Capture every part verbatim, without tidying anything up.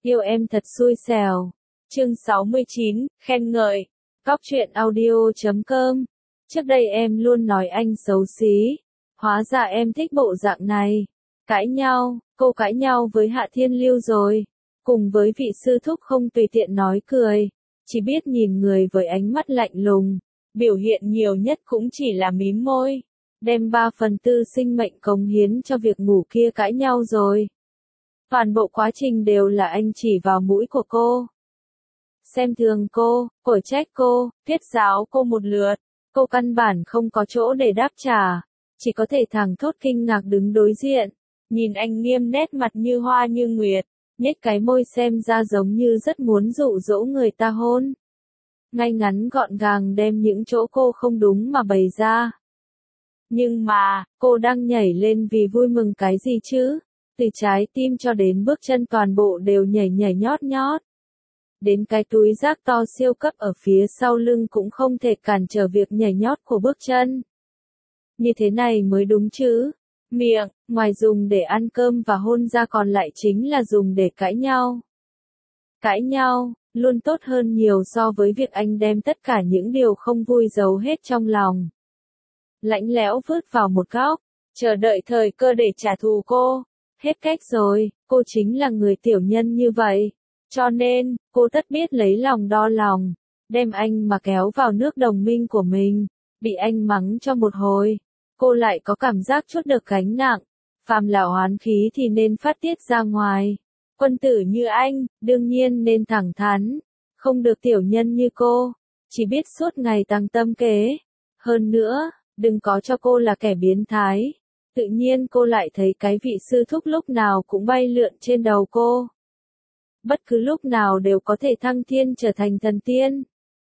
Yêu em thật xui xẻo. Chương sáu mươi chín, khen ngợi. Góc truyện audio chấm com. Trước đây em luôn nói anh xấu xí. Hóa ra em thích bộ dạng này. Cãi nhau, cô cãi nhau với Hạ Thiên Lưu rồi. Cùng với vị sư thúc không tùy tiện nói cười. Chỉ biết nhìn người với ánh mắt lạnh lùng. Biểu hiện nhiều nhất cũng chỉ là mím môi. Đem ba phần tư sinh mệnh cống hiến cho việc ngủ kia cãi nhau rồi. Toàn bộ quá trình đều là anh chỉ vào mũi của cô. Xem thường cô, cổ trách cô, thuyết giáo cô một lượt. Cô căn bản không có chỗ để đáp trả. Chỉ có thể thẳng thốt kinh ngạc đứng đối diện. Nhìn anh nghiêm nét mặt như hoa như nguyệt. Nhếch cái môi xem ra giống như rất muốn dụ dỗ người ta hôn. Ngay ngắn gọn gàng đem những chỗ cô không đúng mà bày ra. Nhưng mà, cô đang nhảy lên vì vui mừng cái gì chứ? Từ trái tim cho đến bước chân toàn bộ đều nhảy nhảy nhót nhót. Đến cái túi rác to siêu cấp ở phía sau lưng cũng không thể cản trở việc nhảy nhót của bước chân. Như thế này mới đúng chứ. Miệng, ngoài dùng để ăn cơm và hôn ra còn lại chính là dùng để cãi nhau. Cãi nhau, luôn tốt hơn nhiều so với việc anh đem tất cả những điều không vui giấu hết trong lòng. Lạnh lẽo vứt vào một góc, chờ đợi thời cơ để trả thù cô. Hết cách rồi, cô chính là người tiểu nhân như vậy. Cho nên, cô tất biết lấy lòng đo lòng, đem anh mà kéo vào nước đồng minh của mình. Bị anh mắng cho một hồi, cô lại có cảm giác chút được gánh nặng. Phàm là oán khí thì nên phát tiết ra ngoài. Quân tử như anh, đương nhiên nên thẳng thắn. Không được tiểu nhân như cô, chỉ biết suốt ngày tăng tâm kế. Hơn nữa, đừng có cho cô là kẻ biến thái. Tự nhiên cô lại thấy cái vị sư thúc lúc nào cũng bay lượn trên đầu cô. Bất cứ lúc nào đều có thể thăng thiên trở thành thần tiên.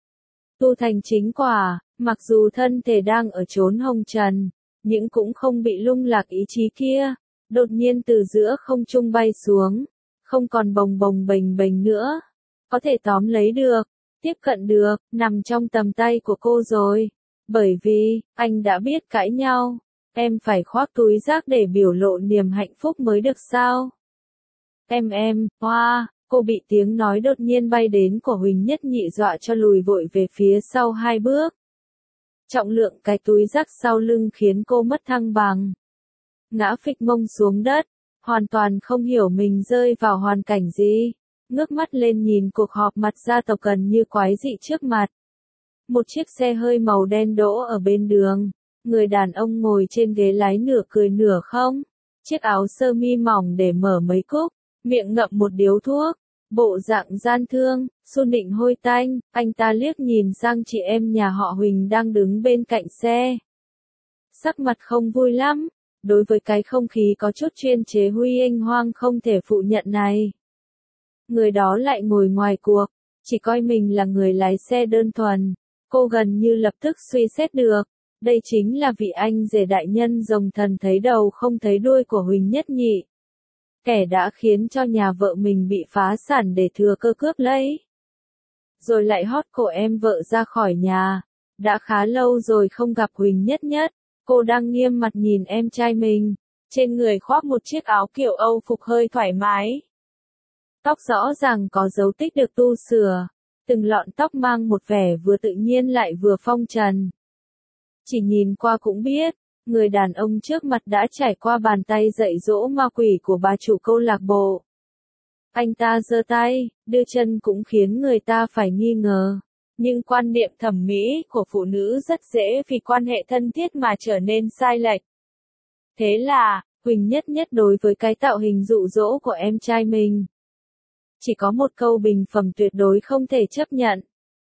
Tu thành chính quả, mặc dù thân thể đang ở chốn hồng trần, nhưng cũng không bị lung lạc ý chí kia. Đột nhiên từ giữa không trung bay xuống, không còn bồng bồng bềnh bềnh nữa. Có thể tóm lấy được, tiếp cận được, nằm trong tầm tay của cô rồi. Bởi vì, anh đã biết cãi nhau. Em phải khoác túi rác để biểu lộ niềm hạnh phúc mới được sao? Em em, hoa, cô bị tiếng nói đột nhiên bay đến của Huỳnh Nhất Nhị dọa cho lùi vội về phía sau hai bước. Trọng lượng cái túi rác sau lưng khiến cô mất thăng bằng. Ngã phịch mông xuống đất, hoàn toàn không hiểu mình rơi vào hoàn cảnh gì. Ngước mắt lên nhìn cuộc họp mặt gia tộc gần như quái dị trước mặt. Một chiếc xe hơi màu đen đỗ ở bên đường. Người đàn ông ngồi trên ghế lái nửa cười nửa không. Chiếc áo sơ mi mỏng để mở mấy cúc, miệng ngậm một điếu thuốc. Bộ dạng gian thương, xu nịnh hôi tanh. Anh ta liếc nhìn sang chị em nhà họ Huỳnh đang đứng bên cạnh xe. Sắc mặt không vui lắm. Đối với cái không khí có chút chuyên chế huy anh hoang không thể phụ nhận này. Người đó lại ngồi ngoài cuộc, chỉ coi mình là người lái xe đơn thuần. Cô gần như lập tức suy xét được. Đây chính là vị anh rể đại nhân rồng thần thấy đầu không thấy đuôi của Huỳnh Nhất Nhị. Kẻ đã khiến cho nhà vợ mình bị phá sản để thừa cơ cướp lấy. Rồi lại hót cổ em vợ ra khỏi nhà. Đã khá lâu rồi không gặp Huỳnh Nhất Nhất. Cô đang nghiêm mặt nhìn em trai mình. Trên người khoác một chiếc áo kiểu Âu phục hơi thoải mái. Tóc rõ ràng có dấu tích được tu sửa. Từng lọn tóc mang một vẻ vừa tự nhiên lại vừa phong trần. Chỉ nhìn qua cũng biết, người đàn ông trước mặt đã trải qua bàn tay dạy dỗ ma quỷ của bà chủ câu lạc bộ. Anh ta giơ tay, đưa chân cũng khiến người ta phải nghi ngờ. Nhưng quan niệm thẩm mỹ của phụ nữ rất dễ vì quan hệ thân thiết mà trở nên sai lệch. Thế là, Huỳnh Nhất Nhất đối với cái tạo hình dụ dỗ của em trai mình. Chỉ có một câu bình phẩm tuyệt đối không thể chấp nhận.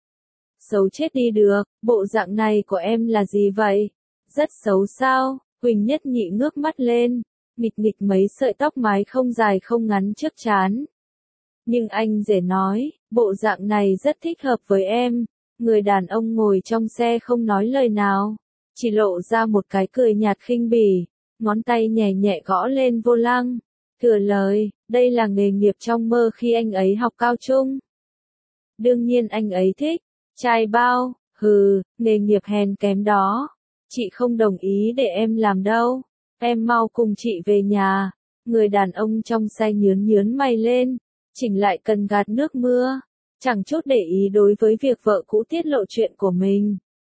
Xấu chết đi được, bộ dạng này của em là gì vậy? Rất xấu sao? Huỳnh Nhất Nhị ngước mắt lên, nghịch nghịch mấy sợi tóc mái không dài không ngắn trước trán. Nhưng anh rể nói, bộ dạng này rất thích hợp với em. Người đàn ông ngồi trong xe không nói lời nào, chỉ lộ ra một cái cười nhạt khinh bỉ, ngón tay nhẹ nhẹ gõ lên vô lăng. Thừa lời, đây là nghề nghiệp trong mơ khi anh ấy học cao trung. Đương nhiên anh ấy thích. Trai bao, hừ, nghề nghiệp hèn kém đó. Chị không đồng ý để em làm đâu. Em mau cùng chị về nhà. Người đàn ông trong xe nhướn nhướn mày lên. chỉnh lại cần gạt nước mưa, chẳng chút để ý đối với việc vợ cũ tiết lộ chuyện của mình.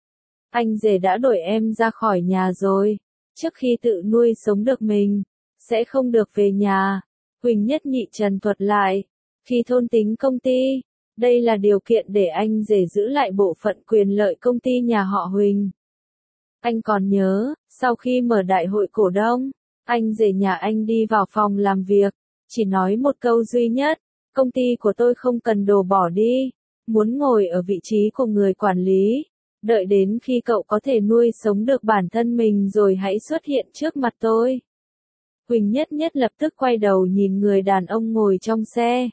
Anh rể đã đuổi em ra khỏi nhà rồi, trước khi tự nuôi sống được mình, sẽ không được về nhà. Huỳnh Nhất Nhị trần thuật lại, khi thôn tính công ty, đây là điều kiện để anh rể giữ lại bộ phận quyền lợi công ty nhà họ Huỳnh. Anh còn nhớ, sau khi mở đại hội cổ đông, anh rể nhà anh đi vào phòng làm việc, chỉ nói một câu duy nhất, công ty của tôi không cần đồ bỏ đi, muốn ngồi ở vị trí của người quản lý, đợi đến khi cậu có thể nuôi sống được bản thân mình rồi hãy xuất hiện trước mặt tôi. Huỳnh Nhất Nhất lập tức quay đầu nhìn người đàn ông ngồi trong xe.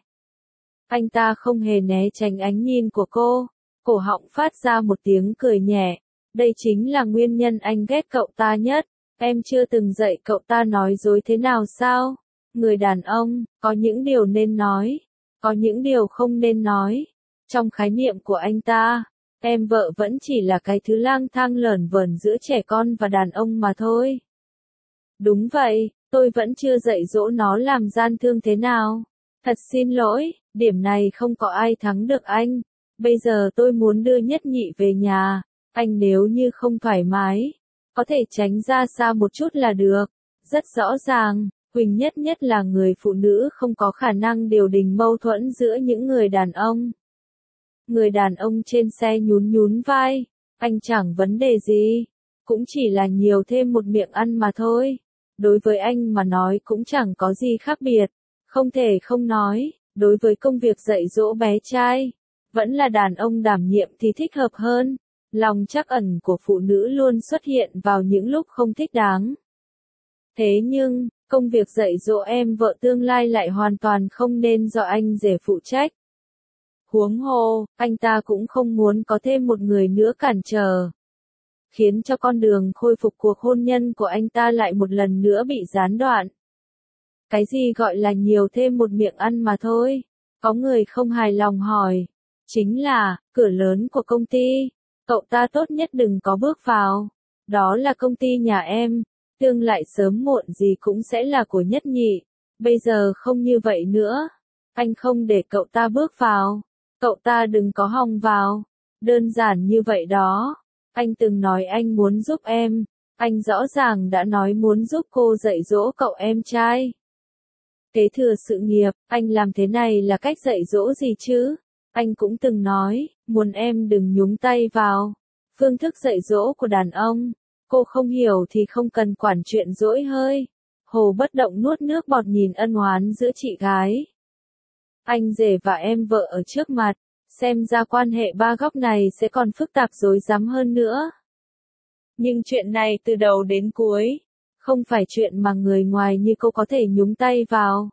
Anh ta không hề né tránh ánh nhìn của cô, cổ họng phát ra một tiếng cười nhẹ. Đây chính là nguyên nhân anh ghét cậu ta nhất. Em chưa từng dạy cậu ta nói dối thế nào sao? Người đàn ông, có những điều nên nói, có những điều không nên nói. Trong khái niệm của anh ta, em vợ vẫn chỉ là cái thứ lang thang lởn vởn giữa trẻ con và đàn ông mà thôi. Đúng vậy, tôi vẫn chưa dạy dỗ nó làm gian thương thế nào. Thật xin lỗi, điểm này không có ai thắng được anh. Bây giờ tôi muốn đưa Nhất Nhị về nhà. Anh nếu như không thoải mái, có thể tránh ra xa một chút là được. Rất rõ ràng, Huỳnh Nhất Nhất là người phụ nữ không có khả năng điều đình mâu thuẫn giữa những người đàn ông. Người đàn ông trên xe nhún nhún vai, anh chẳng vấn đề gì, cũng chỉ là nhiều thêm một miệng ăn mà thôi. Đối với anh mà nói cũng chẳng có gì khác biệt, không thể không nói, đối với công việc dạy dỗ bé trai, vẫn là đàn ông đảm nhiệm thì thích hợp hơn. Lòng trắc ẩn của phụ nữ luôn xuất hiện vào những lúc không thích đáng. Thế nhưng, công việc dạy dỗ em vợ tương lai lại hoàn toàn không nên do anh rể phụ trách. Huống hồ, anh ta cũng không muốn có thêm một người nữa cản trở, khiến cho con đường khôi phục cuộc hôn nhân của anh ta lại một lần nữa bị gián đoạn. Cái gì gọi là nhiều thêm một miệng ăn mà thôi? Có người không hài lòng hỏi. Chính là, cửa lớn của công ty, cậu ta tốt nhất đừng có bước vào. Đó là công ty nhà em, tương lai sớm muộn gì cũng sẽ là của Nhất Nhị. Bây giờ không như vậy nữa. Anh không để cậu ta bước vào. Cậu ta đừng có hòng vào. Đơn giản như vậy đó. Anh từng nói anh muốn giúp em. Anh rõ ràng đã nói muốn giúp cô dạy dỗ cậu em trai. Kế thừa sự nghiệp, anh làm thế này là cách dạy dỗ gì chứ? Anh cũng từng nói, muốn em đừng nhúng tay vào. Phương thức dạy dỗ của đàn ông. Cô không hiểu thì không cần quản chuyện dỗi hơi. Hồ bất động nuốt nước bọt nhìn ân oán giữa chị gái. Anh rể và em vợ ở trước mặt, xem ra quan hệ ba góc này sẽ còn phức tạp rối rắm hơn nữa. Nhưng chuyện này từ đầu đến cuối, không phải chuyện mà người ngoài như cô có thể nhúng tay vào.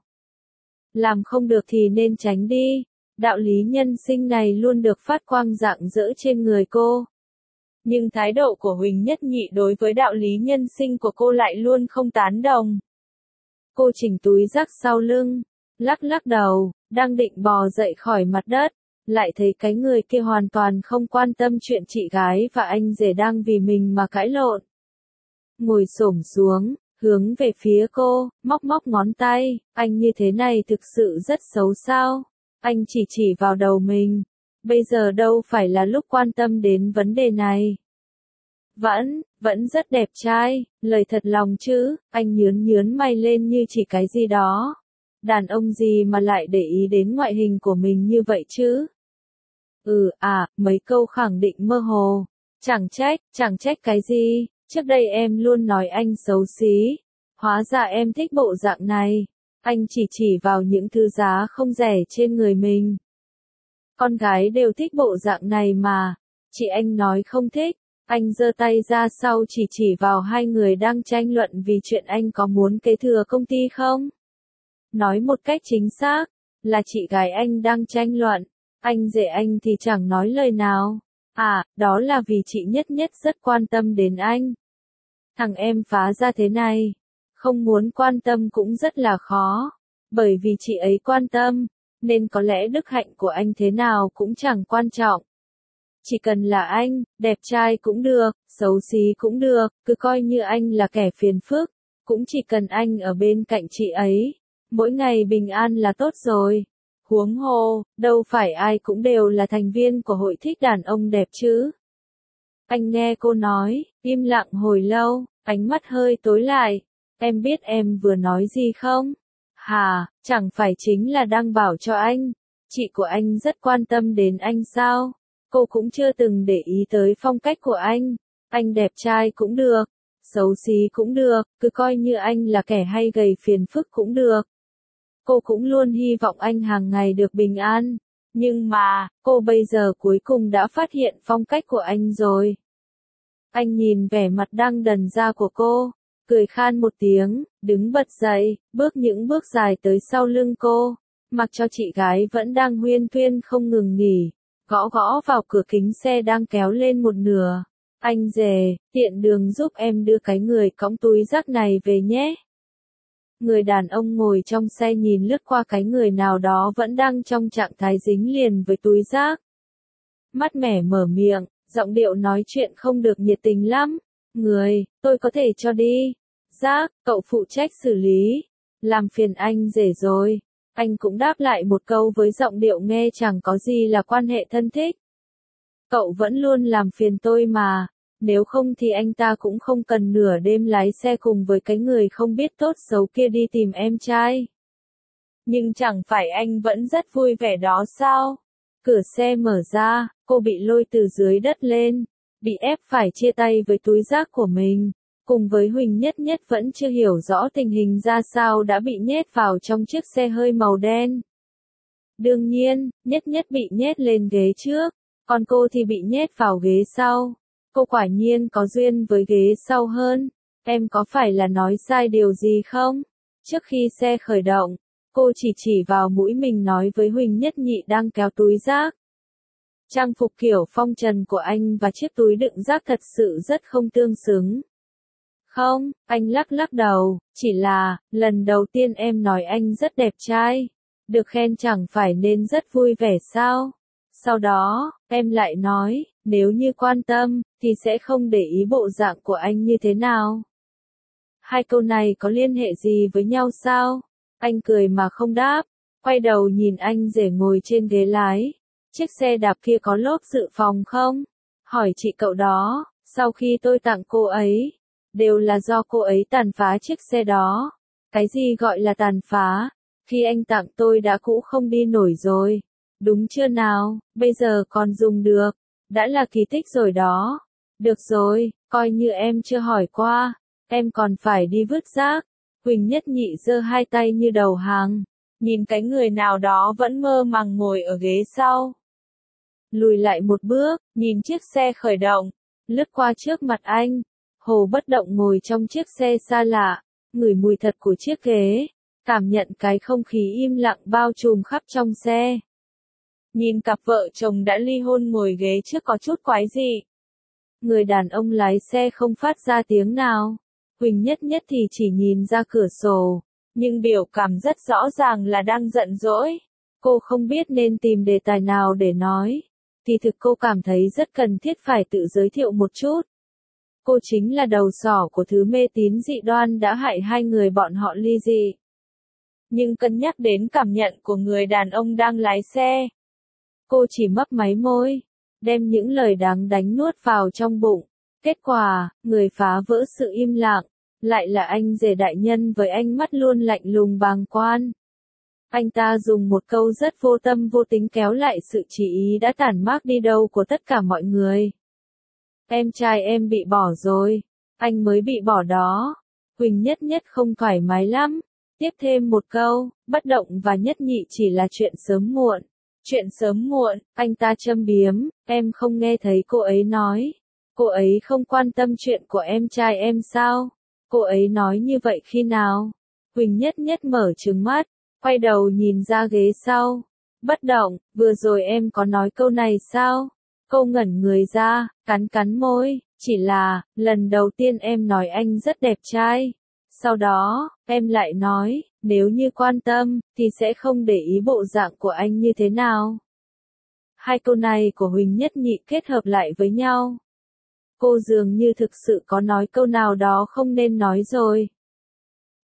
Làm không được thì nên tránh đi. Đạo lý nhân sinh này luôn được phát quang rạng rỡ trên người cô. Nhưng thái độ của Huỳnh Nhất Nhị đối với đạo lý nhân sinh của cô lại luôn không tán đồng. Cô chỉnh túi rác sau lưng, lắc lắc đầu, đang định bò dậy khỏi mặt đất, lại thấy cái người kia hoàn toàn không quan tâm chuyện chị gái và anh rể đang vì mình mà cãi lộn. Ngồi xổm xuống, hướng về phía cô, móc móc ngón tay, anh như thế này thực sự rất xấu sao? Anh chỉ chỉ vào đầu mình. Bây giờ đâu phải là lúc quan tâm đến vấn đề này. Vẫn, vẫn rất đẹp trai, lời thật lòng chứ, anh nhướn nhướn mày lên như chỉ cái gì đó. Đàn ông gì mà lại để ý đến ngoại hình của mình như vậy chứ? Ừ à, mấy câu khẳng định mơ hồ. Chẳng trách, chẳng trách cái gì, trước đây em luôn nói anh xấu xí. Hóa ra em thích bộ dạng này. Anh chỉ chỉ vào những thứ giá không rẻ trên người mình. Con gái đều thích bộ dạng này mà. Chị anh nói không thích. Anh giơ tay ra sau chỉ chỉ vào hai người đang tranh luận vì chuyện anh có muốn kế thừa công ty không. Nói một cách chính xác, là chị gái anh đang tranh luận. Anh rể anh thì chẳng nói lời nào. À, đó là vì chị Nhất Nhất rất quan tâm đến anh. Thằng em phá ra thế này. Không muốn quan tâm cũng rất là khó. Bởi vì chị ấy quan tâm, nên có lẽ đức hạnh của anh thế nào cũng chẳng quan trọng. Chỉ cần là anh, đẹp trai cũng được, xấu xí cũng được, cứ coi như anh là kẻ phiền phức. Cũng chỉ cần anh ở bên cạnh chị ấy, mỗi ngày bình an là tốt rồi. Huống hồ, đâu phải ai cũng đều là thành viên của hội thích đàn ông đẹp chứ. Anh nghe cô nói, im lặng hồi lâu, ánh mắt hơi tối lại. Em biết em vừa nói gì không? Hà, chẳng phải chính là đang bảo cho anh. Chị của anh rất quan tâm đến anh sao? Cô cũng chưa từng để ý tới phong cách của anh. Anh đẹp trai cũng được, xấu xí cũng được, cứ coi như anh là kẻ hay gây phiền phức cũng được. Cô cũng luôn hy vọng anh hàng ngày được bình an. Nhưng mà, cô bây giờ cuối cùng đã phát hiện phong cách của anh rồi. Anh nhìn vẻ mặt đang đần ra của cô, cười khan một tiếng, đứng bật dậy, bước những bước dài tới sau lưng cô, mặc cho chị gái vẫn đang huyên thuyên không ngừng nghỉ, gõ gõ vào cửa kính xe đang kéo lên một nửa. Anh rể, tiện đường giúp em đưa cái người cõng túi rác này về nhé. Người đàn ông ngồi trong xe nhìn lướt qua cái người nào đó vẫn đang trong trạng thái dính liền với túi rác. Mát mẻ mở miệng, giọng điệu nói chuyện không được nhiệt tình lắm. Người, tôi có thể cho đi. Rác, cậu phụ trách xử lý. Làm phiền anh rể rồi. Anh cũng đáp lại một câu với giọng điệu nghe chẳng có gì là quan hệ thân thích. Cậu vẫn luôn làm phiền tôi mà. Nếu không thì anh ta cũng không cần nửa đêm lái xe cùng với cái người không biết tốt xấu kia đi tìm em trai. Nhưng chẳng phải anh vẫn rất vui vẻ đó sao? Cửa xe mở ra, cô bị lôi từ dưới đất lên, bị ép phải chia tay với túi rác của mình, cùng với Huỳnh Nhất Nhất vẫn chưa hiểu rõ tình hình ra sao đã bị nhét vào trong chiếc xe hơi màu đen. Đương nhiên, Nhất Nhất bị nhét lên ghế trước, còn cô thì bị nhét vào ghế sau. Cô quả nhiên có duyên với ghế sau hơn. Em có phải là nói sai điều gì không? Trước khi xe khởi động, cô chỉ chỉ vào mũi mình nói với Huỳnh Nhất Nhị đang kéo túi rác. Trang phục kiểu phong trần của anh và chiếc túi đựng rác thật sự rất không tương xứng. Không, anh lắc lắc đầu, chỉ là, lần đầu tiên em nói anh rất đẹp trai. Được khen chẳng phải nên rất vui vẻ sao? Sau đó, em lại nói, nếu như quan tâm, thì sẽ không để ý bộ dạng của anh như thế nào. Hai câu này có liên hệ gì với nhau sao? Anh cười mà không đáp, quay đầu nhìn anh rể ngồi trên ghế lái. Chiếc xe đạp kia có lốp dự phòng không? Hỏi chị cậu đó, sau khi tôi tặng cô ấy, đều là do cô ấy tàn phá chiếc xe đó. Cái gì gọi là tàn phá? Khi anh tặng tôi đã cũ không đi nổi rồi. Đúng chưa nào, bây giờ còn dùng được. Đã là kỳ tích rồi đó. Được rồi, coi như em chưa hỏi qua. Em còn phải đi vứt rác. Huỳnh Nhất Nhị giơ hai tay như đầu hàng. Nhìn cái người nào đó vẫn mơ màng ngồi ở ghế sau. Lùi lại một bước, nhìn chiếc xe khởi động. Lướt qua trước mặt anh. Hồ bất động ngồi trong chiếc xe xa lạ. Ngửi mùi thật của chiếc ghế. Cảm nhận cái không khí im lặng bao trùm khắp trong xe. Nhìn cặp vợ chồng đã ly hôn ngồi ghế trước có chút quái dị. Người đàn ông lái xe không phát ra tiếng nào. Huỳnh Nhất Nhất thì chỉ nhìn ra cửa sổ, nhưng biểu cảm rất rõ ràng là đang giận dỗi. Cô không biết nên tìm đề tài nào để nói. Thì thực cô cảm thấy rất cần thiết phải tự giới thiệu một chút. Cô chính là đầu sỏ của thứ mê tín dị đoan đã hại hai người bọn họ ly dị. Nhưng cân nhắc đến cảm nhận của người đàn ông đang lái xe, cô chỉ mấp máy môi, đem những lời đáng đánh nuốt vào trong bụng. Kết quả, người phá vỡ sự im lặng, lại là anh rể đại nhân với ánh mắt luôn lạnh lùng bàng quan. Anh ta dùng một câu rất vô tâm vô tính kéo lại sự chú ý đã tản mát đi đâu của tất cả mọi người. Em trai em bị bỏ rồi, anh mới bị bỏ đó. Huỳnh Nhất Nhất không thoải mái lắm. Tiếp thêm một câu, bất động và Nhất Nhị chỉ là chuyện sớm muộn. Chuyện sớm muộn, anh ta châm biếm, em không nghe thấy cô ấy nói. Cô ấy không quan tâm chuyện của em trai em sao? Cô ấy nói như vậy khi nào? Huỳnh Nhất Nhất mở trừng mắt, quay đầu nhìn ra ghế sau. Bất động, vừa rồi em có nói câu này sao? Cô ngẩn người ra, cắn cắn môi, chỉ là, lần đầu tiên em nói anh rất đẹp trai. Sau đó, em lại nói, nếu như quan tâm, thì sẽ không để ý bộ dạng của anh như thế nào. Hai câu này của Huỳnh Nhất Nhị kết hợp lại với nhau. Cô dường như thực sự có nói câu nào đó không nên nói rồi.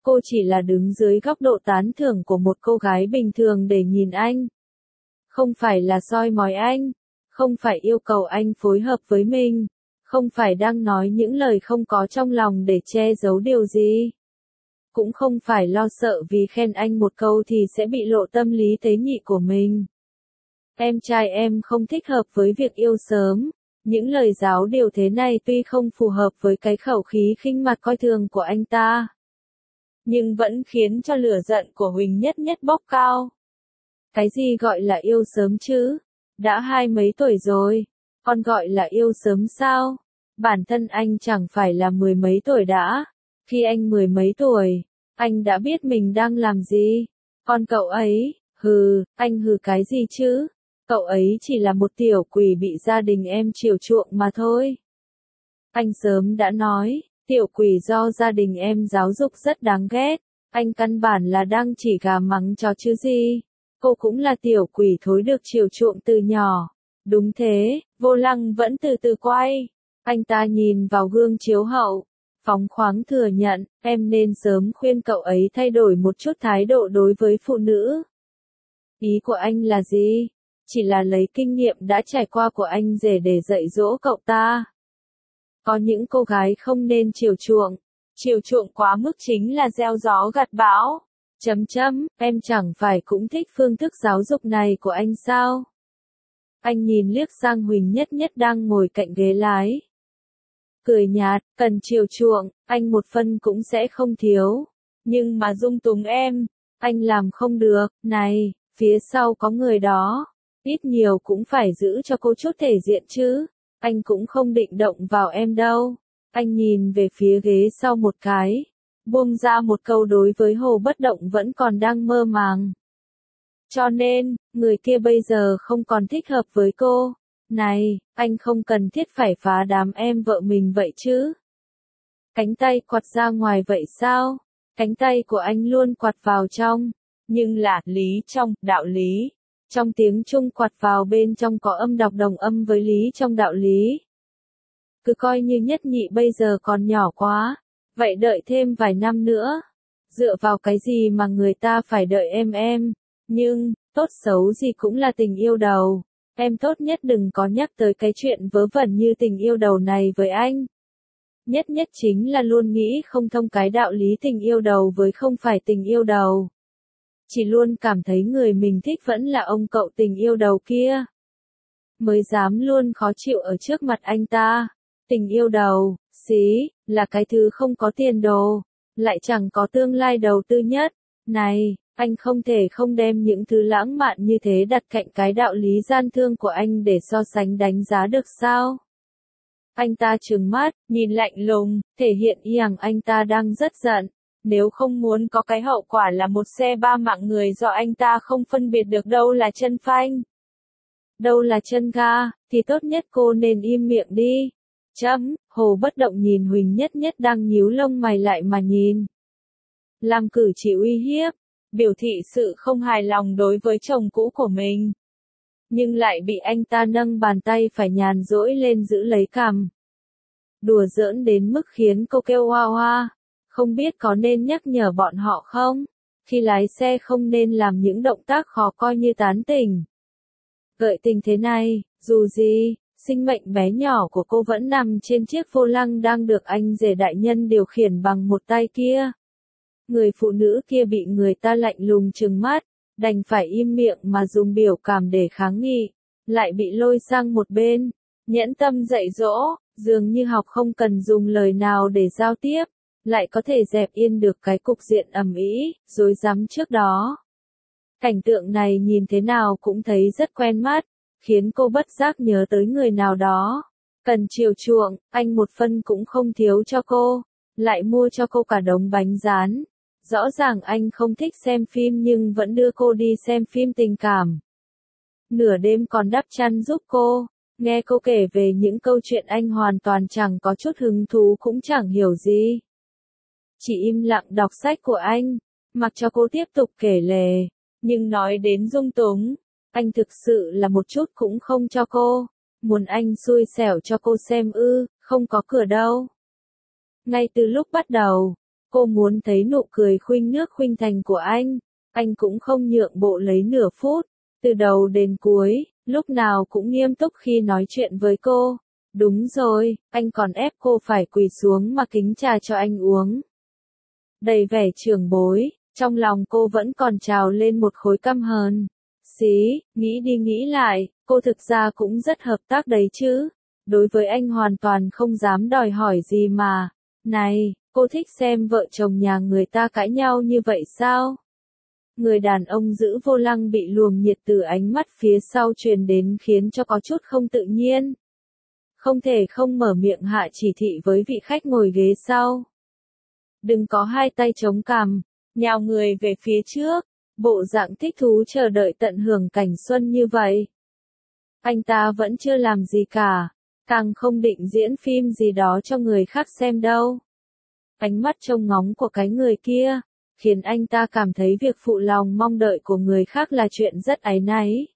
cô chỉ là đứng dưới góc độ tán thưởng của một cô gái bình thường để nhìn anh. Không phải là soi mói anh, không phải yêu cầu anh phối hợp với mình, không phải đang nói những lời không có trong lòng để che giấu điều gì. Cũng không phải lo sợ vì khen anh một câu thì sẽ bị lộ tâm lý tế nhị của mình. Em trai em không thích hợp với việc yêu sớm. Những lời giáo điều thế này tuy không phù hợp với cái khẩu khí khinh mặt coi thường của anh ta, nhưng vẫn khiến cho lửa giận của Huỳnh Nhất Nhất bốc cao. Cái gì gọi là yêu sớm chứ? Đã hai mấy tuổi rồi, còn gọi là yêu sớm sao? Bản thân anh chẳng phải là mười mấy tuổi đã. Khi anh mười mấy tuổi, anh đã biết mình đang làm gì. Còn cậu ấy, hừ, anh hừ cái gì chứ? Cậu ấy chỉ là một tiểu quỷ bị gia đình em chiều chuộng mà thôi. Anh sớm đã nói, tiểu quỷ do gia đình em giáo dục rất đáng ghét. Anh căn bản là đang chỉ gà mắng chó chứ gì. Cô cũng là tiểu quỷ thối được chiều chuộng từ nhỏ. Đúng thế, Vô Lăng vẫn từ từ quay. Anh ta nhìn vào gương chiếu hậu, phóng khoáng thừa nhận, em nên sớm khuyên cậu ấy thay đổi một chút thái độ đối với phụ nữ. Ý của anh là gì? Chỉ là lấy kinh nghiệm đã trải qua của anh rể để dạy dỗ cậu ta. Có những cô gái không nên chiều chuộng, chiều chuộng quá mức chính là gieo gió gặt bão. Chấm chấm, em chẳng phải cũng thích phương thức giáo dục này của anh sao? Anh nhìn liếc sang Huỳnh Nhất Nhất đang ngồi cạnh ghế lái. Cười nhạt, cần chiều chuộng, anh một phân cũng sẽ không thiếu. Nhưng mà dung túng em, anh làm không được, này, phía sau có người đó. Ít nhiều cũng phải giữ cho cô chút thể diện chứ. Anh cũng không định động vào em đâu. Anh nhìn về phía ghế sau một cái. Buông ra một câu đối với Hồ Bất Động vẫn còn đang mơ màng. Cho nên, người kia bây giờ không còn thích hợp với cô. Này, anh không cần thiết phải phá đám em vợ mình vậy chứ. Cánh tay quạt ra ngoài vậy sao? Cánh tay của anh luôn quạt vào trong. Nhưng là lý trong, đạo lý. Trong tiếng Trung quạt vào bên trong có âm đọc đồng âm với lý trong đạo lý. Cứ coi như Nhất Nhị bây giờ còn nhỏ quá. Vậy đợi thêm vài năm nữa. Dựa vào cái gì mà người ta phải đợi em em. Nhưng, tốt xấu gì cũng là tình yêu đầu. Em tốt nhất đừng có nhắc tới cái chuyện vớ vẩn như tình yêu đầu này với anh. Nhất Nhất chính là luôn nghĩ không thông cái đạo lý tình yêu đầu với không phải tình yêu đầu. Chỉ luôn cảm thấy người mình thích vẫn là ông cậu tình yêu đầu kia. Mới dám luôn khó chịu ở trước mặt anh ta. Tình yêu đầu, xí, là cái thứ không có tiền đồ, lại chẳng có tương lai đầu tư nhất. Này, anh không thể không đem những thứ lãng mạn như thế đặt cạnh cái đạo lý gian thương của anh để so sánh đánh giá được sao? Anh ta trừng mắt, nhìn lạnh lùng, thể hiện rằng anh ta đang rất giận. Nếu không muốn có cái hậu quả là một xe ba mạng người do anh ta không phân biệt được đâu là chân phanh, đâu là chân ga, thì tốt nhất cô nên im miệng đi. Chấm, Hồ Bất Động nhìn Huỳnh Nhất Nhất đang nhíu lông mày lại mà nhìn. Làm cử chỉ uy hiếp, biểu thị sự không hài lòng đối với chồng cũ của mình. Nhưng lại bị anh ta nâng bàn tay phải nhàn rỗi lên giữ lấy cằm. Đùa giỡn đến mức khiến cô kêu hoa hoa. Không biết có nên nhắc nhở bọn họ không? Khi lái xe không nên làm những động tác khó coi như tán tỉnh. Gợi tình thế này, dù gì, sinh mệnh bé nhỏ của cô vẫn nằm trên chiếc vô lăng đang được anh rể đại nhân điều khiển bằng một tay kia. Người phụ nữ kia bị người ta lạnh lùng trừng mắt, đành phải im miệng mà dùng biểu cảm để kháng nghị, lại bị lôi sang một bên, nhẫn tâm dạy dỗ, dường như học không cần dùng lời nào để giao tiếp, lại có thể dẹp yên được cái cục diện ầm ĩ, rối rắm trước đó. Cảnh tượng này nhìn thế nào cũng thấy rất quen mắt, khiến cô bất giác nhớ tới người nào đó. Cần chiều chuộng, anh một phân cũng không thiếu cho cô, lại mua cho cô cả đống bánh rán. Rõ ràng anh không thích xem phim nhưng vẫn đưa cô đi xem phim tình cảm. Nửa đêm còn đắp chăn giúp cô, nghe cô kể về những câu chuyện anh hoàn toàn chẳng có chút hứng thú cũng chẳng hiểu gì. Chỉ im lặng đọc sách của anh, mặc cho cô tiếp tục kể lể, nhưng nói đến dung túng, anh thực sự là một chút cũng không cho cô, muốn anh xui xẻo cho cô xem ư, không có cửa đâu. Ngay từ lúc bắt đầu, Cô muốn thấy nụ cười khuynh nước khuynh thành của anh. Anh cũng không nhượng bộ lấy nửa phút. Từ đầu đến cuối, lúc nào cũng nghiêm túc khi nói chuyện với cô. Đúng rồi, anh còn ép cô phải quỳ xuống mà kính trà cho anh uống. Đầy vẻ trưởng bối, trong lòng cô vẫn còn trào lên một khối căm hờn. Xí, nghĩ đi nghĩ lại, cô thực ra cũng rất hợp tác đấy chứ. Đối với anh hoàn toàn không dám đòi hỏi gì mà. Này, cô thích xem vợ chồng nhà người ta cãi nhau như vậy sao? Người đàn ông giữ vô lăng bị luồng nhiệt từ ánh mắt phía sau truyền đến khiến cho có chút không tự nhiên. Không thể không mở miệng hạ chỉ thị với vị khách ngồi ghế sau. Đừng có hai tay chống cằm, nhào người về phía trước, bộ dạng thích thú chờ đợi tận hưởng cảnh xuân như vậy. Anh ta vẫn chưa làm gì cả, càng không định diễn phim gì đó cho người khác xem đâu. Ánh mắt trông ngóng của cái người kia, khiến anh ta cảm thấy việc phụ lòng mong đợi của người khác là chuyện rất áy náy.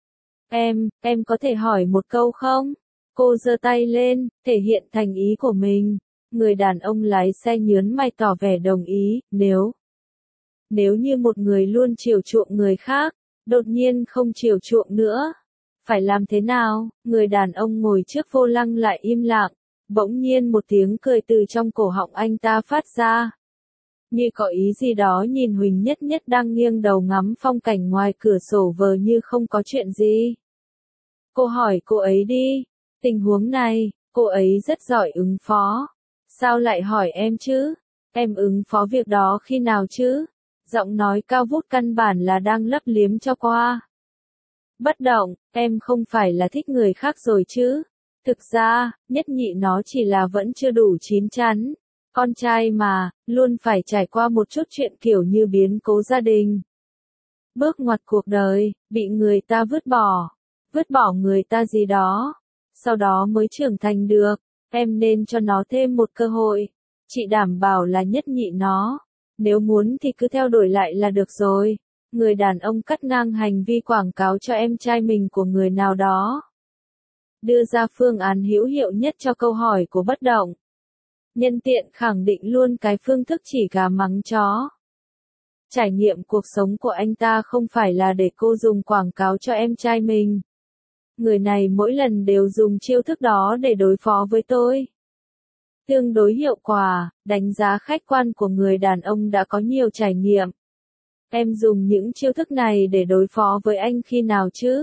Em, em có thể hỏi một câu không? Cô giơ tay lên, thể hiện thành ý của mình. Người đàn ông lái xe nhớn mày tỏ vẻ đồng ý, nếu Nếu như một người luôn chiều chuộng người khác, đột nhiên không chiều chuộng nữa, phải làm thế nào? Người đàn ông ngồi trước vô lăng lại im lặng, bỗng nhiên một tiếng cười từ trong cổ họng anh ta phát ra. Như có ý gì đó nhìn Huỳnh Nhất Nhất đang nghiêng đầu ngắm phong cảnh ngoài cửa sổ vờ như không có chuyện gì. Cô hỏi cô ấy đi, tình huống này, cô ấy rất giỏi ứng phó. Sao lại hỏi em chứ? Em ứng phó việc đó khi nào chứ? Giọng nói cao vút căn bản là đang lấp liếm cho qua. Bất động, em không phải là thích người khác rồi chứ? Thực ra, Nhất Nhị nó chỉ là vẫn chưa đủ chín chắn. Con trai mà, luôn phải trải qua một chút chuyện kiểu như biến cố gia đình. Bước ngoặt cuộc đời, bị người ta vứt bỏ. Vứt bỏ người ta gì đó. Sau đó mới trưởng thành được. Em nên cho nó thêm một cơ hội. Chị đảm bảo là Nhất Nhị nó. Nếu muốn thì cứ theo đuổi lại là được rồi. Người đàn ông cắt ngang hành vi quảng cáo cho em trai mình của người nào đó. Đưa ra phương án hữu hiệu nhất cho câu hỏi của bất động. Nhân tiện khẳng định luôn cái phương thức chỉ gà mắng chó. Trải nghiệm cuộc sống của anh ta không phải là để cô dùng quảng cáo cho em trai mình. Người này mỗi lần đều dùng chiêu thức đó để đối phó với tôi. Tương đối hiệu quả, đánh giá khách quan của người đàn ông đã có nhiều trải nghiệm. Em dùng những chiêu thức này để đối phó với anh khi nào chứ?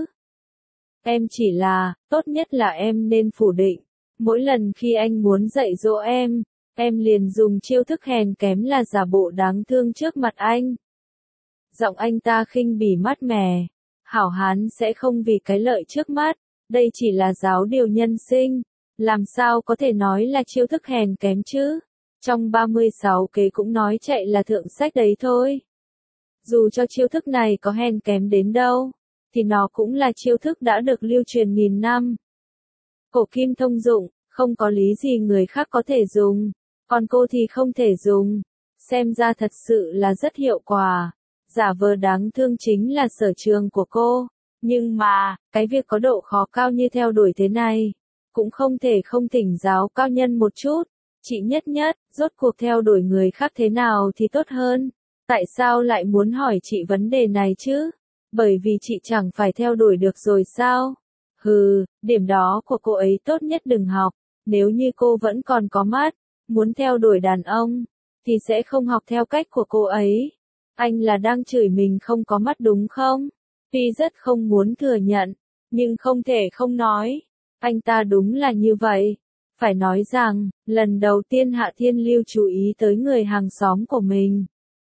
Em chỉ là, tốt nhất là em nên phủ định. Mỗi lần khi anh muốn dạy dỗ em, em liền dùng chiêu thức hèn kém là giả bộ đáng thương trước mặt anh. Giọng anh ta khinh bỉ mát mẻ. Hảo hán sẽ không vì cái lợi trước mắt, đây chỉ là giáo điều nhân sinh. Làm sao có thể nói là chiêu thức hèn kém chứ? Trong ba mươi sáu kế cũng nói chạy là thượng sách đấy thôi. Dù cho chiêu thức này có hèn kém đến đâu, thì nó cũng là chiêu thức đã được lưu truyền nghìn năm. Cổ kim thông dụng, không có lý gì người khác có thể dùng, còn cô thì không thể dùng. Xem ra thật sự là rất hiệu quả. Giả vờ đáng thương chính là sở trường của cô. Nhưng mà, cái việc có độ khó cao như theo đuổi thế này, cũng không thể không thỉnh giáo cao nhân một chút. Chị Nhất Nhất, rốt cuộc theo đuổi người khác thế nào thì tốt hơn? Tại sao lại muốn hỏi chị vấn đề này chứ? Bởi vì chị chẳng phải theo đuổi được rồi sao? Hừ, điểm đó của cô ấy tốt nhất đừng học. Nếu như cô vẫn còn có mắt, muốn theo đuổi đàn ông, thì sẽ không học theo cách của cô ấy. Anh là đang chửi mình không có mắt đúng không? Tuy rất không muốn thừa nhận, nhưng không thể không nói. Anh ta đúng là như vậy. Phải nói rằng, lần đầu tiên Hạ Thiên Lưu chú ý tới người hàng xóm của mình,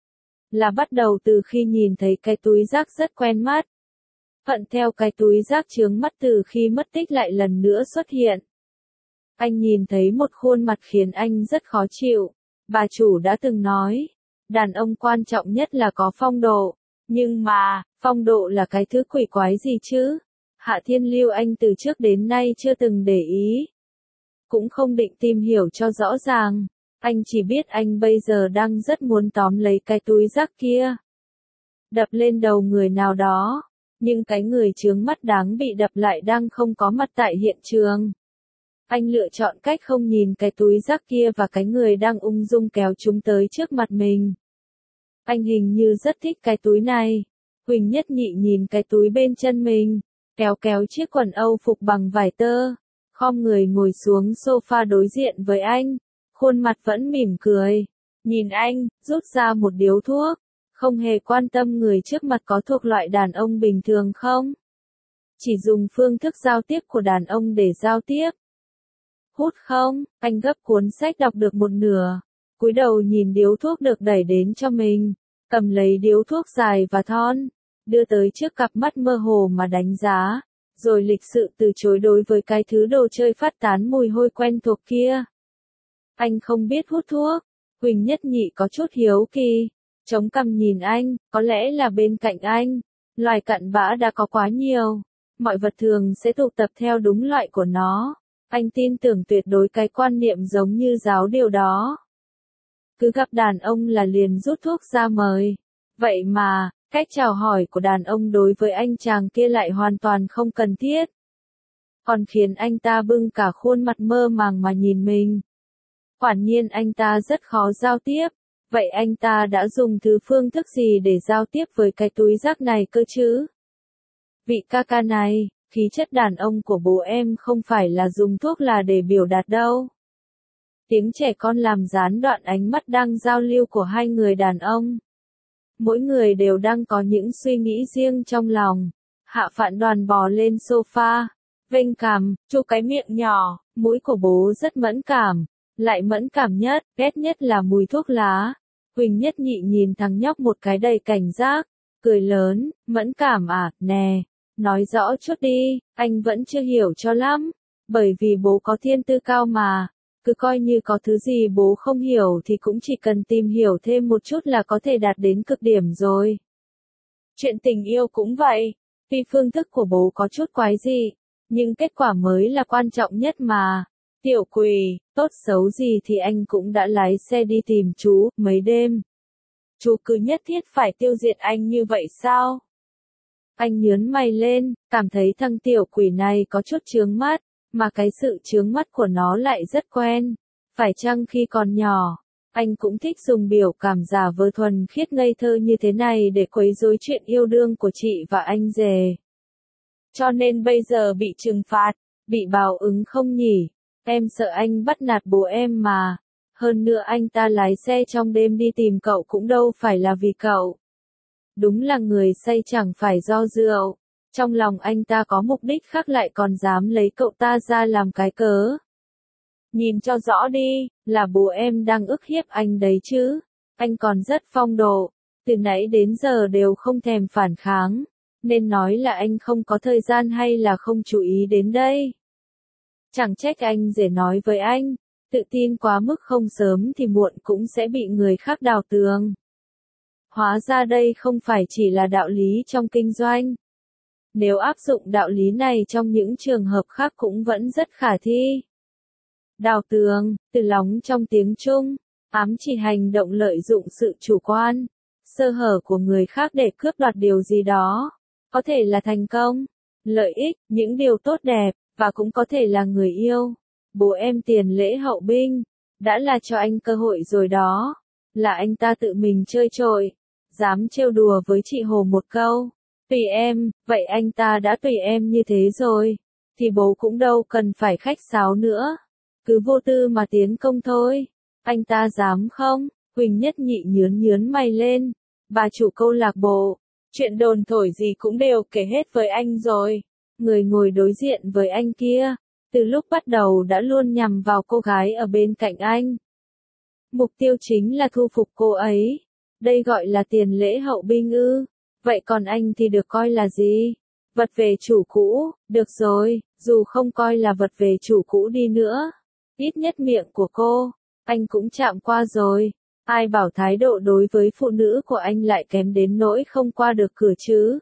là bắt đầu từ khi nhìn thấy cái túi rác rất quen mắt. Hận theo cái túi rác chướng mắt từ khi mất tích lại lần nữa xuất hiện. Anh nhìn thấy một khuôn mặt khiến anh rất khó chịu. Bà chủ đã từng nói, đàn ông quan trọng nhất là có phong độ. Nhưng mà, phong độ là cái thứ quỷ quái gì chứ? Hạ Thiên Lưu anh từ trước đến nay chưa từng để ý. Cũng không định tìm hiểu cho rõ ràng. Anh chỉ biết anh bây giờ đang rất muốn tóm lấy cái túi rác kia. Đập lên đầu người nào đó. Nhưng cái người chướng mắt đáng bị đập lại đang không có mặt tại hiện trường. Anh lựa chọn cách không nhìn cái túi rác kia và cái người đang ung dung kéo chúng tới trước mặt mình. Anh hình như rất thích cái túi này. Huỳnh Nhất Nhị nhìn cái túi bên chân mình, kéo kéo chiếc quần âu phục bằng vải tơ, khom người ngồi xuống sofa đối diện với anh, khuôn mặt vẫn mỉm cười. Nhìn anh, rút ra một điếu thuốc, không hề quan tâm người trước mặt có thuộc loại đàn ông bình thường không. Chỉ dùng phương thức giao tiếp của đàn ông để giao tiếp. Hút không, anh gấp cuốn sách đọc được một nửa, cúi đầu nhìn điếu thuốc được đẩy đến cho mình, cầm lấy điếu thuốc dài và thon, đưa tới trước cặp mắt mơ hồ mà đánh giá, rồi lịch sự từ chối đối với cái thứ đồ chơi phát tán mùi hôi quen thuộc kia. Anh không biết hút thuốc. Huỳnh Nhất Nhị có chút hiếu kỳ, chống cằm nhìn anh, có lẽ là bên cạnh anh, loài cặn bã đã có quá nhiều, mọi vật thường sẽ tụ tập theo đúng loại của nó. Anh tin tưởng tuyệt đối cái quan niệm giống như giáo điều đó. Cứ gặp đàn ông là liền rút thuốc ra mời. Vậy mà, cách chào hỏi của đàn ông đối với anh chàng kia lại hoàn toàn không cần thiết. Còn khiến anh ta bưng cả khuôn mặt mơ màng mà nhìn mình. Quả nhiên anh ta rất khó giao tiếp. Vậy anh ta đã dùng thứ phương thức gì để giao tiếp với cái túi rác này cơ chứ? Vị ca ca này, khí chất đàn ông của bố em không phải là dùng thuốc là để biểu đạt đâu. Tiếng trẻ con làm gián đoạn ánh mắt đang giao lưu của hai người đàn ông. Mỗi người đều đang có những suy nghĩ riêng trong lòng. Hạ Phạn Đoàn bò lên sofa, vênh cằm, chu cái miệng nhỏ, mũi của bố rất mẫn cảm, lại mẫn cảm nhất, ghét nhất là mùi thuốc lá. Huỳnh Nhất Nhị nhìn thằng nhóc một cái đầy cảnh giác, cười lớn, mẫn cảm à, nè, nói rõ chút đi, anh vẫn chưa hiểu cho lắm, bởi vì bố có thiên tư cao mà, cứ coi như có thứ gì bố không hiểu thì cũng chỉ cần tìm hiểu thêm một chút là có thể đạt đến cực điểm rồi. Chuyện tình yêu cũng vậy, tuy phương thức của bố có chút quái dị, nhưng kết quả mới là quan trọng nhất mà. Tiểu Quỳ, tốt xấu gì thì anh cũng đã lái xe đi tìm chú, mấy đêm. Chú cứ nhất thiết phải tiêu diệt anh như vậy sao? Anh nhớn mày lên, cảm thấy thằng Tiểu Quỷ này có chút chướng mắt, mà cái sự chướng mắt của nó lại rất quen. Phải chăng khi còn nhỏ, anh cũng thích dùng biểu cảm giả vờ thuần khiết ngây thơ như thế này để quấy rối chuyện yêu đương của chị và anh rể. Cho nên bây giờ bị trừng phạt, bị báo ứng không nhỉ? Em sợ anh bắt nạt bố em mà. Hơn nữa anh ta lái xe trong đêm đi tìm cậu cũng đâu phải là vì cậu. Đúng là người say chẳng phải do rượu. Trong lòng anh ta có mục đích khác lại còn dám lấy cậu ta ra làm cái cớ. Nhìn cho rõ đi, là bố em đang ức hiếp anh đấy chứ. Anh còn rất phong độ, từ nãy đến giờ đều không thèm phản kháng. Nên nói là anh không có thời gian hay là không chú ý đến đây. Chẳng trách anh rể nói với anh, tự tin quá mức không sớm thì muộn cũng sẽ bị người khác đào tường. Hóa ra đây không phải chỉ là đạo lý trong kinh doanh. Nếu áp dụng đạo lý này trong những trường hợp khác cũng vẫn rất khả thi. Đào tường, từ lóng trong tiếng Trung, ám chỉ hành động lợi dụng sự chủ quan, sơ hở của người khác để cướp đoạt điều gì đó. Có thể là thành công, lợi ích, những điều tốt đẹp, và cũng có thể là người yêu. Bố em Tiền Lễ Hậu Binh, đã là cho anh cơ hội rồi đó. Là anh ta tự mình chơi trội, dám trêu đùa với chị Hồ một câu. Tùy em, vậy anh ta đã tùy em như thế rồi, thì bố cũng đâu cần phải khách sáo nữa. Cứ vô tư mà tiến công thôi. Anh ta dám không? Huỳnh Nhất Nhị nhướn nhướn mày lên. Bà chủ câu lạc bộ, chuyện đồn thổi gì cũng đều kể hết với anh rồi. Người ngồi đối diện với anh kia, từ lúc bắt đầu đã luôn nhằm vào cô gái ở bên cạnh anh. Mục tiêu chính là thu phục cô ấy. Đây gọi là Tiền Lễ Hậu Binh ư? Vậy còn anh thì được coi là gì? Vật về chủ cũ, được rồi, dù không coi là vật về chủ cũ đi nữa. Ít nhất miệng của cô, anh cũng chạm qua rồi. Ai bảo thái độ đối với phụ nữ của anh lại kém đến nỗi không qua được cửa chứ?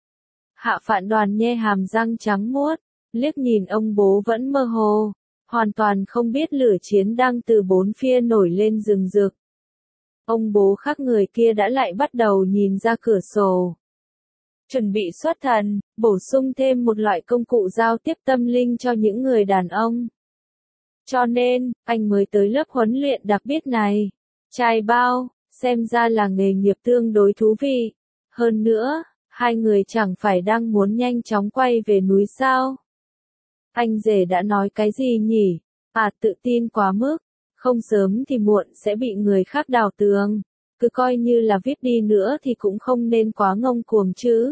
Hạ Phạn Đoàn nhe hàm răng trắng muốt, liếc nhìn ông bố vẫn mơ hồ, hoàn toàn không biết lửa chiến đang từ bốn phía nổi lên rừng rực. Ông bố khác người kia đã lại bắt đầu nhìn ra cửa sổ. Chuẩn bị xuất thần, bổ sung thêm một loại công cụ giao tiếp tâm linh cho những người đàn ông. Cho nên, anh mới tới lớp huấn luyện đặc biệt này. Trai bao, xem ra là nghề nghiệp tương đối thú vị. Hơn nữa, hai người chẳng phải đang muốn nhanh chóng quay về núi sao? Anh rể đã nói cái gì nhỉ? À, tự tin quá mức. Không sớm thì muộn sẽ bị người khác đào tường. Cứ coi như là viết đi nữa thì cũng không nên quá ngông cuồng chứ.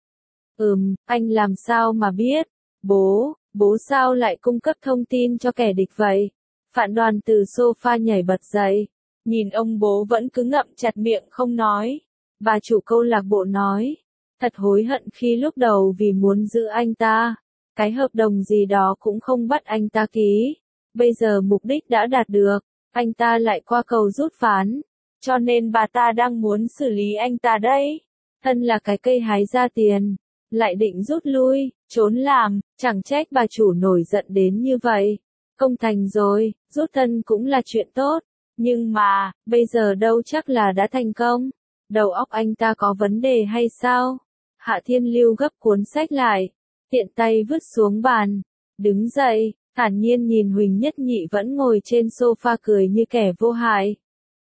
Ừm, anh làm sao mà biết? Bố, bố sao lại cung cấp thông tin cho kẻ địch vậy? Phạn Đoàn từ sofa nhảy bật dậy. Nhìn ông bố vẫn cứ ngậm chặt miệng không nói. Bà chủ câu lạc bộ nói. Thật hối hận khi lúc đầu vì muốn giữ anh ta. Cái hợp đồng gì đó cũng không bắt anh ta ký. Bây giờ mục đích đã đạt được. Anh ta lại qua cầu rút ván. Cho nên bà ta đang muốn xử lý anh ta đấy. Thân là cái cây hái ra tiền. Lại định rút lui, trốn làm, chẳng trách bà chủ nổi giận đến như vậy. Công thành rồi, rút thân cũng là chuyện tốt. Nhưng mà, bây giờ đâu chắc là đã thành công. Đầu óc anh ta có vấn đề hay sao? Hạ Thiên Lưu gấp cuốn sách lại, tiện tay vứt xuống bàn. Đứng dậy, thản nhiên nhìn Huỳnh Nhất Nhị vẫn ngồi trên sofa cười như kẻ vô hại.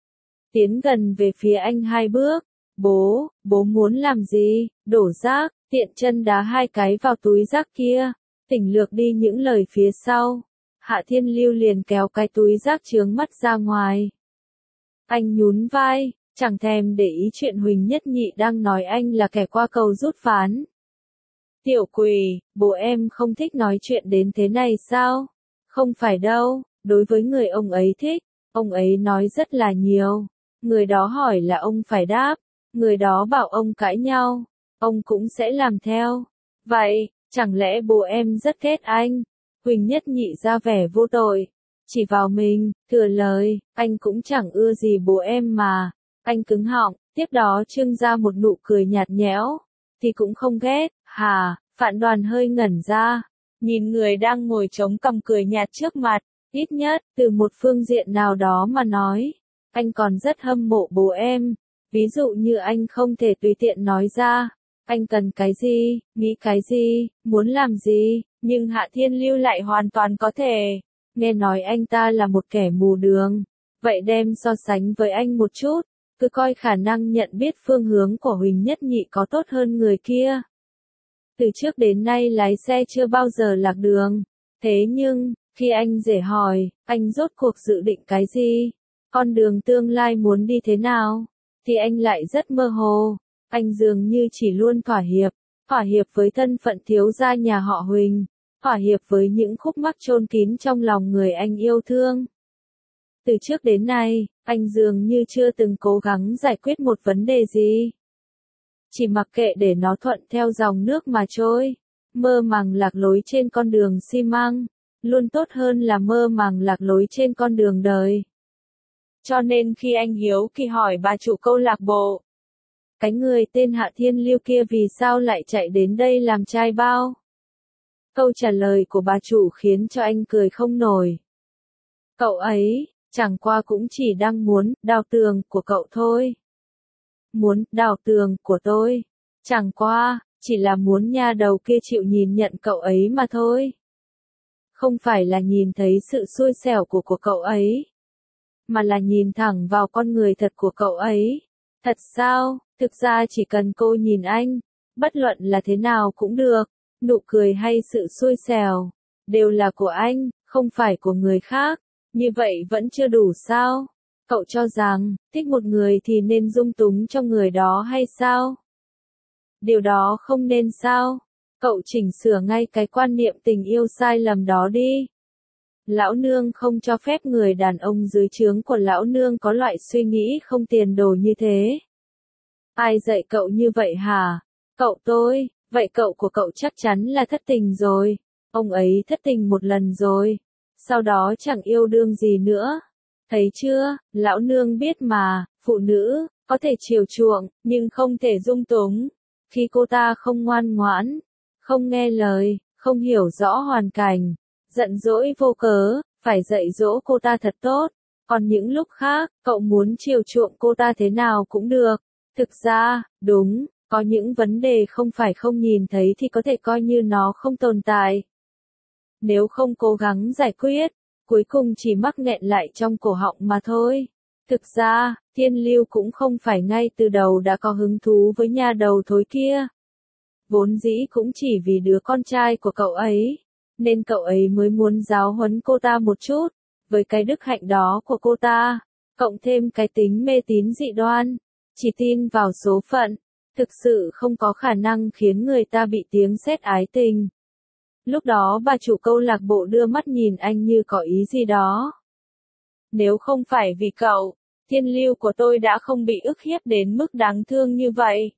Tiến gần về phía anh hai bước. Bố, bố muốn làm gì? Đổ rác, tiện chân đá hai cái vào túi rác kia. Tỉnh lược đi những lời phía sau. Hạ Thiên Lưu liền kéo cái túi rác chướng mắt ra ngoài. Anh nhún vai, chẳng thèm để ý chuyện Huỳnh Nhất Nhị đang nói anh là kẻ qua cầu rút ván. Tiểu Quỳ, bố em không thích nói chuyện đến thế này sao? Không phải đâu, đối với người ông ấy thích, ông ấy nói rất là nhiều. Người đó hỏi là ông phải đáp, người đó bảo ông cãi nhau, ông cũng sẽ làm theo. Vậy, chẳng lẽ bố em rất ghét anh? Huỳnh Nhất Nhị ra vẻ vô tội, chỉ vào mình, thừa lời, anh cũng chẳng ưa gì bố em mà. Anh cứng họng, tiếp đó trưng ra một nụ cười nhạt nhẽo. Thì cũng không ghét, hà, Phạn Đoàn hơi ngẩn ra. Nhìn người đang ngồi chống cằm cười nhạt trước mặt, ít nhất, từ một phương diện nào đó mà nói. Anh còn rất hâm mộ bố em. Ví dụ như anh không thể tùy tiện nói ra. Anh cần cái gì, nghĩ cái gì, muốn làm gì, nhưng Hạ Thiên Lưu lại hoàn toàn có thể. Nghe nói anh ta là một kẻ mù đường. Vậy đem so sánh với anh một chút, cứ coi khả năng nhận biết phương hướng của Huỳnh Nhất Nhị có tốt hơn người kia. Từ trước đến nay lái xe chưa bao giờ lạc đường. Thế nhưng, khi anh rể hỏi, anh rốt cuộc dự định cái gì? Con đường tương lai muốn đi thế nào? Thì anh lại rất mơ hồ. Anh dường như chỉ luôn thỏa hiệp. Thỏa hiệp với thân phận thiếu gia nhà họ Huỳnh. Thỏa hiệp với những khúc mắc chôn kín trong lòng người anh yêu thương. Từ trước đến nay, anh dường như chưa từng cố gắng giải quyết một vấn đề gì. Chỉ mặc kệ để nó thuận theo dòng nước mà trôi. Mơ màng lạc lối trên con đường xi măng, luôn tốt hơn là mơ màng lạc lối trên con đường đời. Cho nên khi anh hiếu kỳ hỏi bà chủ câu lạc bộ, cái người tên Hạ Thiên Lưu kia vì sao lại chạy đến đây làm trai bao? Câu trả lời của bà chủ khiến cho anh cười không nổi. Cậu ấy, chẳng qua cũng chỉ đang muốn đào tường của cậu thôi. Muốn đào tường của tôi. Chẳng qua, chỉ là muốn nha đầu kia chịu nhìn nhận cậu ấy mà thôi. Không phải là nhìn thấy sự xui xẻo của của cậu ấy. Mà là nhìn thẳng vào con người thật của cậu ấy. Thật sao, thực ra chỉ cần cô nhìn anh, bất luận là thế nào cũng được, nụ cười hay sự xui xẻo, đều là của anh, không phải của người khác. Như vậy vẫn chưa đủ sao? Cậu cho rằng, thích một người thì nên dung túng cho người đó hay sao? Điều đó không nên sao? Cậu chỉnh sửa ngay cái quan niệm tình yêu sai lầm đó đi. Lão nương không cho phép người đàn ông dưới trướng của lão nương có loại suy nghĩ không tiền đồ như thế. Ai dạy cậu như vậy hả? Cậu tôi, vậy cậu của cậu chắc chắn là thất tình rồi. Ông ấy thất tình một lần rồi. Sau đó chẳng yêu đương gì nữa. Thấy chưa, lão nương biết mà, phụ nữ, có thể chiều chuộng, nhưng không thể dung túng. Khi cô ta không ngoan ngoãn, không nghe lời, không hiểu rõ hoàn cảnh, giận dỗi vô cớ, phải dạy dỗ cô ta thật tốt. Còn những lúc khác, cậu muốn chiều chuộng cô ta thế nào cũng được. Thực ra, đúng, có những vấn đề không phải không nhìn thấy thì có thể coi như nó không tồn tại. Nếu không cố gắng giải quyết, cuối cùng chỉ mắc nghẹn lại trong cổ họng mà thôi. Thực ra, Thiên Lưu cũng không phải ngay từ đầu đã có hứng thú với nha đầu thối kia. Vốn dĩ cũng chỉ vì đứa con trai của cậu ấy, nên cậu ấy mới muốn giáo huấn cô ta một chút. Với cái đức hạnh đó của cô ta, cộng thêm cái tính mê tín dị đoan, chỉ tin vào số phận, thực sự không có khả năng khiến người ta bị tiếng sét ái tình. Lúc đó bà chủ câu lạc bộ đưa mắt nhìn anh như có ý gì đó. Nếu không phải vì cậu, Thiên Lưu của tôi đã không bị ức hiếp đến mức đáng thương như vậy.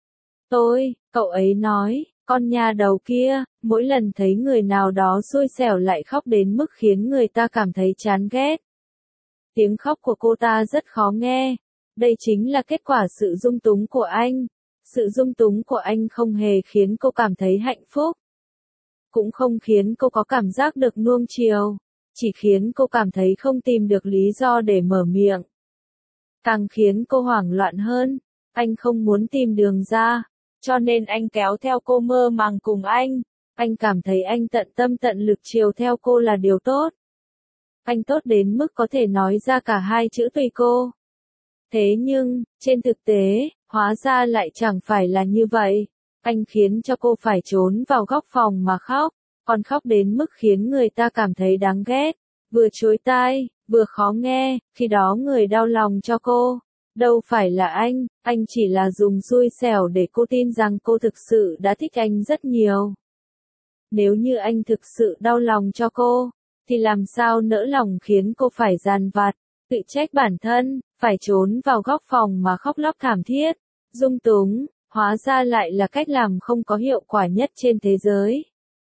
Tôi, cậu ấy nói, con nha đầu kia, mỗi lần thấy người nào đó xui xẻo lại khóc đến mức khiến người ta cảm thấy chán ghét. Tiếng khóc của cô ta rất khó nghe. Đây chính là kết quả sự dung túng của anh. Sự dung túng của anh không hề khiến cô cảm thấy hạnh phúc. Cũng không khiến cô có cảm giác được nuông chiều. Chỉ khiến cô cảm thấy không tìm được lý do để mở miệng. Càng khiến cô hoảng loạn hơn. Anh không muốn tìm đường ra. Cho nên anh kéo theo cô mơ màng cùng anh. Anh cảm thấy anh tận tâm tận lực chiều theo cô là điều tốt. Anh tốt đến mức có thể nói ra cả hai chữ tùy cô. Thế nhưng, trên thực tế, hóa ra lại chẳng phải là như vậy. Anh khiến cho cô phải trốn vào góc phòng mà khóc, còn khóc đến mức khiến người ta cảm thấy đáng ghét, vừa chối tai, vừa khó nghe, khi đó người đau lòng cho cô. Đâu phải là anh, anh chỉ là dùng xui xẻo để cô tin rằng cô thực sự đã thích anh rất nhiều. Nếu như anh thực sự đau lòng cho cô, thì làm sao nỡ lòng khiến cô phải dằn vặt, tự trách bản thân, phải trốn vào góc phòng mà khóc lóc thảm thiết, dung túng, hóa ra lại là cách làm không có hiệu quả nhất trên thế giới.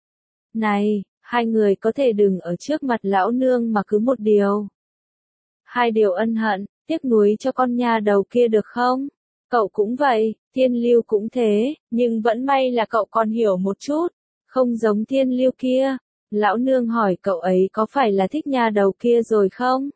Này, hai người có thể đừng ở trước mặt lão nương mà cứ một điều. Hai điều ân hận, tiếc nuối cho con nha đầu kia được không? Cậu cũng vậy, Thiên Lưu cũng thế, nhưng vẫn may là cậu còn hiểu một chút, không giống Thiên Lưu kia. Lão nương hỏi cậu ấy có phải là thích nha đầu kia rồi không?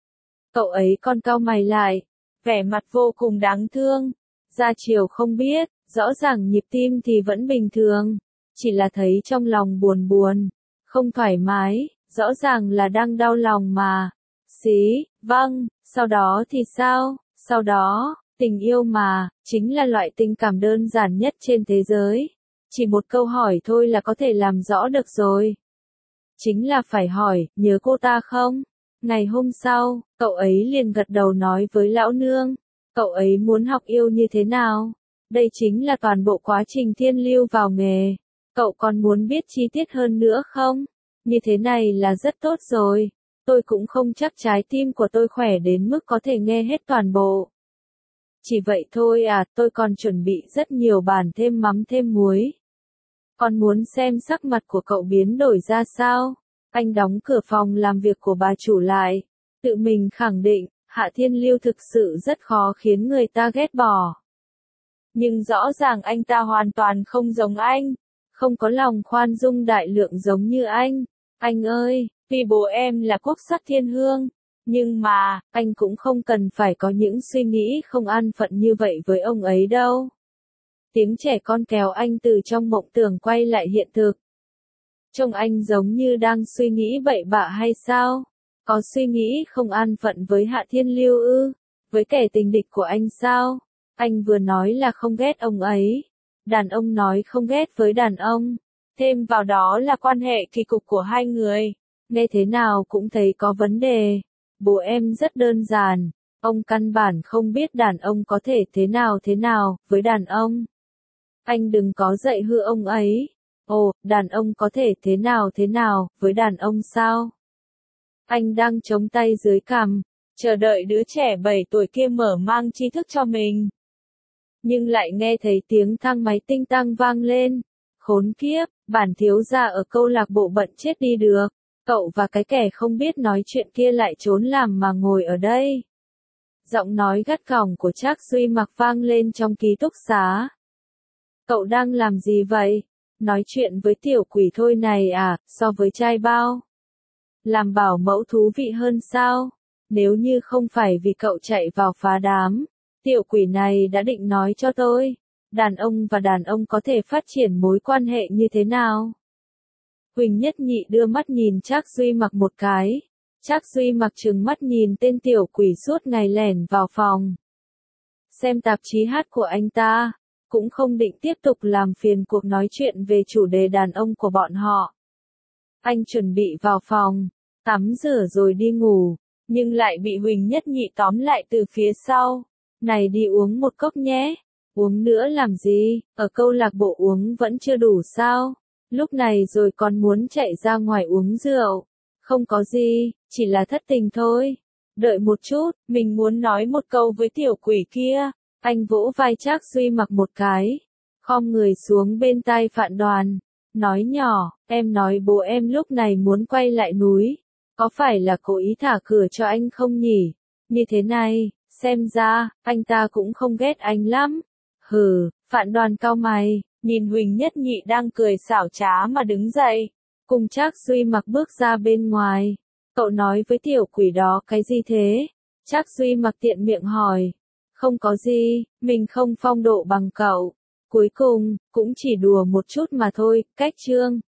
Cậu ấy còn cau mày lại, vẻ mặt vô cùng đáng thương. Ra chiều không biết, rõ ràng nhịp tim thì vẫn bình thường, chỉ là thấy trong lòng buồn buồn, không thoải mái, rõ ràng là đang đau lòng mà. Xí, vâng, sau đó thì sao? Sau đó, tình yêu mà, chính là loại tình cảm đơn giản nhất trên thế giới. Chỉ một câu hỏi thôi là có thể làm rõ được rồi. Chính là phải hỏi, nhớ cô ta không? Ngày hôm sau, cậu ấy liền gật đầu nói với lão nương. Cậu ấy muốn học yêu như thế nào? Đây chính là toàn bộ quá trình Thiên Lưu vào nghề. Cậu còn muốn biết chi tiết hơn nữa không? Như thế này là rất tốt rồi. Tôi cũng không chắc trái tim của tôi khỏe đến mức có thể nghe hết toàn bộ. Chỉ vậy thôi à, tôi còn chuẩn bị rất nhiều bàn thêm mắm thêm muối. Còn muốn xem sắc mặt của cậu biến đổi ra sao? Anh đóng cửa phòng làm việc của bà chủ lại. Tự mình khẳng định, Hạ Thiên Lưu thực sự rất khó khiến người ta ghét bỏ. Nhưng rõ ràng anh ta hoàn toàn không giống anh. Không có lòng khoan dung đại lượng giống như anh. Anh ơi, tuy bố em là quốc sắc thiên hương. Nhưng mà, anh cũng không cần phải có những suy nghĩ không an phận như vậy với ông ấy đâu. Tiếng trẻ con kéo anh từ trong mộng tưởng quay lại hiện thực. Trông anh giống như đang suy nghĩ bậy bạ hay sao? Có suy nghĩ không an phận với Hạ Thiên Lưu ư? Với kẻ tình địch của anh sao? Anh vừa nói là không ghét ông ấy. Đàn ông nói không ghét với đàn ông. Thêm vào đó là quan hệ kỳ cục của hai người. Nghe thế nào cũng thấy có vấn đề. Bố em rất đơn giản. Ông căn bản không biết đàn ông có thể thế nào thế nào với đàn ông. Anh đừng có dạy hư ông ấy. Ồ, đàn ông có thể thế nào thế nào với đàn ông sao? Anh đang chống tay dưới cằm, chờ đợi đứa trẻ bảy tuổi kia mở mang tri thức cho mình. Nhưng lại nghe thấy tiếng thang máy tinh tăng vang lên. Khốn kiếp, bản thiếu gia ở câu lạc bộ bận chết đi được. Cậu và cái kẻ không biết nói chuyện kia lại trốn làm mà ngồi ở đây. Giọng nói gắt gỏng của Trác Duy Mặc vang lên trong ký túc xá. Cậu đang làm gì vậy? Nói chuyện với tiểu quỷ thôi này à, so với trai bao. Làm bảo mẫu thú vị hơn sao? Nếu như không phải vì cậu chạy vào phá đám, tiểu quỷ này đã định nói cho tôi. Đàn ông và đàn ông có thể phát triển mối quan hệ như thế nào? Huỳnh Nhất Nhị đưa mắt nhìn Trác Duy Mặc một cái, Trác Duy Mặc trừng mắt nhìn tên tiểu quỷ suốt ngày lẻn vào phòng xem tạp chí hát của anh ta, cũng không định tiếp tục làm phiền cuộc nói chuyện về chủ đề đàn ông của bọn họ. Anh chuẩn bị vào phòng, tắm rửa rồi đi ngủ, nhưng lại bị Huỳnh Nhất Nhị tóm lại từ phía sau. Này đi uống một cốc nhé. Uống nữa làm gì, ở câu lạc bộ uống vẫn chưa đủ sao? Lúc này rồi còn muốn chạy ra ngoài uống rượu. Không có gì, chỉ là thất tình thôi. Đợi một chút, mình muốn nói một câu với tiểu quỷ kia. Anh vỗ vai Trác Duy Mặc một cái, khom người xuống bên tai Phạn Đoàn, nói nhỏ, em nói bố em lúc này muốn quay lại núi. Có phải là cố ý thả cửa cho anh không nhỉ? Như thế này, xem ra, anh ta cũng không ghét anh lắm. Hừ, Phạn Đoàn cau mày, nhìn Huỳnh Nhất Nhị đang cười xảo trá mà đứng dậy, cùng Trác Duy Mặc bước ra bên ngoài. Cậu nói với tiểu quỷ đó cái gì thế? Trác Duy Mặc tiện miệng hỏi. Không có gì, mình không phong độ bằng cậu. Cuối cùng, cũng chỉ đùa một chút mà thôi, cách chương.